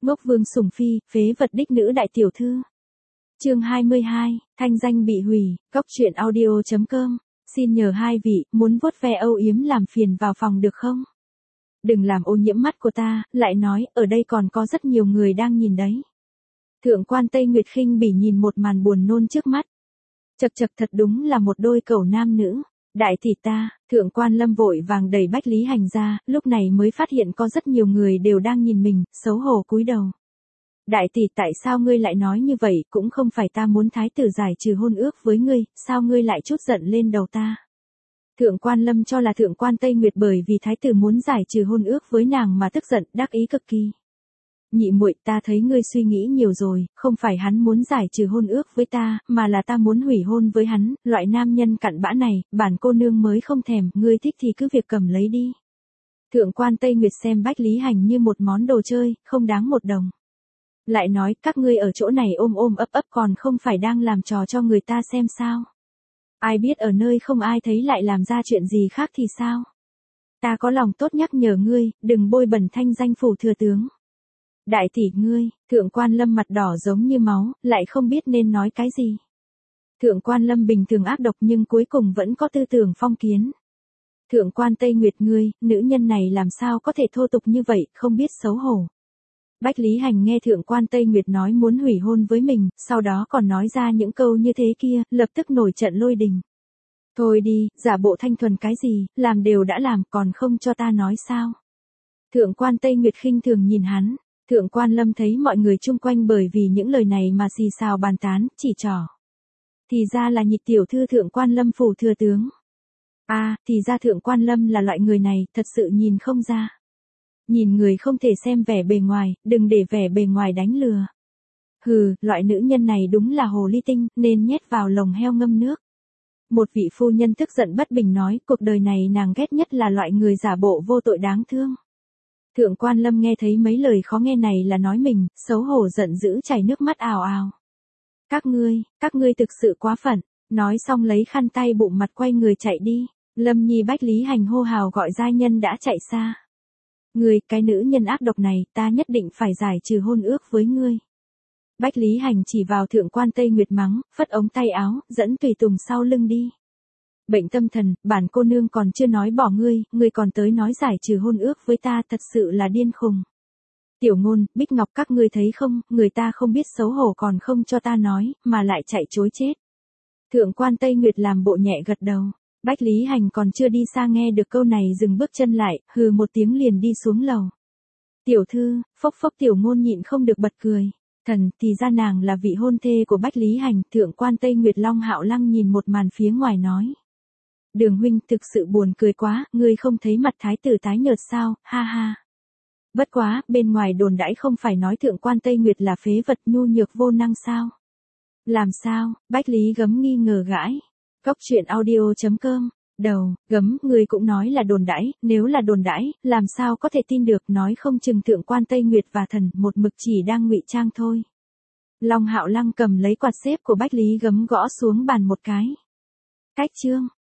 Ngốc Vương sủng phi, phế vật đích nữ đại tiểu thư. Chương 22, thanh danh bị hủy, Cốc truyện audio.com. Xin nhờ hai vị, muốn vuốt ve âu yếm làm phiền vào phòng được không? Đừng làm ô nhiễm mắt của ta, lại nói, ở đây còn có rất nhiều người đang nhìn đấy. Thượng quan Tây Nguyệt khinh bỉ nhìn một màn buồn nôn trước mắt. Chật chật, thật đúng là một đôi cẩu nam nữ. Đại tỷ ta, thượng quan Lâm vội vàng đẩy Bách Lý Hành ra, lúc này mới phát hiện có rất nhiều người đều đang nhìn mình, xấu hổ cúi đầu. Đại tỷ, tại sao ngươi lại nói như vậy, cũng không phải ta muốn thái tử giải trừ hôn ước với ngươi, sao ngươi lại trút giận lên đầu ta? Thượng quan Lâm cho là thượng quan Tây Nguyệt bởi vì thái tử muốn giải trừ hôn ước với nàng mà tức giận, đắc ý cực kỳ. Nhị muội, ta thấy ngươi suy nghĩ nhiều rồi, không phải hắn muốn giải trừ hôn ước với ta, mà là ta muốn hủy hôn với hắn, loại nam nhân cặn bã này, bản cô nương mới không thèm, ngươi thích thì cứ việc cầm lấy đi. Thượng quan Tây Nguyệt xem Bách Lý Hành như một món đồ chơi, không đáng một đồng. Lại nói, các ngươi ở chỗ này ôm ôm ấp ấp còn không phải đang làm trò cho người ta xem sao. Ai biết ở nơi không ai thấy lại làm ra chuyện gì khác thì sao. Ta có lòng tốt nhắc nhở ngươi, đừng bôi bẩn thanh danh phủ thừa tướng. Đại tỷ ngươi, thượng quan Lâm mặt đỏ giống như máu, lại không biết nên nói cái gì. Thượng quan Lâm bình thường ác độc nhưng cuối cùng vẫn có tư tưởng phong kiến. Thượng quan Tây Nguyệt ngươi, nữ nhân này làm sao có thể thô tục như vậy, không biết xấu hổ. Bách Lý Hành nghe thượng quan Tây Nguyệt nói muốn hủy hôn với mình, sau đó còn nói ra những câu như thế kia, lập tức nổi trận lôi đình. Thôi đi, giả bộ thanh thuần cái gì, làm đều đã làm, còn không cho ta nói sao. Thượng quan Tây Nguyệt khinh thường nhìn hắn. Thượng quan Lâm thấy mọi người chung quanh bởi vì những lời này mà xì xào bàn tán, chỉ trỏ. Thì ra là nhị tiểu thư thượng quan Lâm phủ thừa tướng. Thì ra thượng quan Lâm là loại người này, thật sự nhìn không ra. Nhìn người không thể xem vẻ bề ngoài, đừng để vẻ bề ngoài đánh lừa. Hừ, loại nữ nhân này đúng là hồ ly tinh, nên nhét vào lồng heo ngâm nước. Một vị phu nhân tức giận bất bình nói, cuộc đời này nàng ghét nhất là loại người giả bộ vô tội đáng thương. Thượng quan Lâm nghe thấy mấy lời khó nghe này là nói mình, xấu hổ giận dữ chảy nước mắt ào ào. Các ngươi thực sự quá phận, nói xong lấy khăn tay bụng mặt quay người chạy đi. Lâm Nhi Bách Lý Hành hô hào gọi giai nhân đã chạy xa. Ngươi, cái nữ nhân ác độc này, ta nhất định phải giải trừ hôn ước với ngươi. Bách Lý Hành chỉ vào thượng quan Tây Nguyệt mắng, phất ống tay áo, dẫn tùy tùng sau lưng đi. Bệnh tâm thần, bản cô nương còn chưa nói bỏ ngươi còn tới nói giải trừ hôn ước với ta, thật sự là điên khùng. Tiểu Ngôn, Bích Ngọc các ngươi thấy không, người ta không biết xấu hổ còn không cho ta nói, mà lại chạy chối chết. Thượng quan Tây Nguyệt làm bộ nhẹ gật đầu. Bách Lý Hành còn chưa đi xa nghe được câu này dừng bước chân lại, hừ một tiếng liền đi xuống lầu. Tiểu thư, phốc phốc Tiểu Ngôn nhịn không được bật cười. Thần, thì ra nàng là vị hôn thê của Bách Lý Hành. Thượng quan Tây Nguyệt Long Hạo Lăng nhìn một màn phía ngoài nói. Đường huynh, thực sự buồn cười quá, ngươi không thấy mặt thái tử tái nhợt sao, ha ha. Bất quá, bên ngoài đồn đãi không phải nói thượng quan Tây Nguyệt là phế vật nhu nhược vô năng sao? Làm sao? Bách Lý Gấm nghi ngờ gãi. Cốc truyện audio.com. Đầu, Gấm, ngươi cũng nói là đồn đãi, nếu là đồn đãi, làm sao có thể tin được, nói không chừng thượng quan Tây Nguyệt và thần một mực chỉ đang ngụy trang thôi. Long Hạo Lăng cầm lấy quạt xếp của Bách Lý Gấm gõ xuống bàn một cái. Cách chương.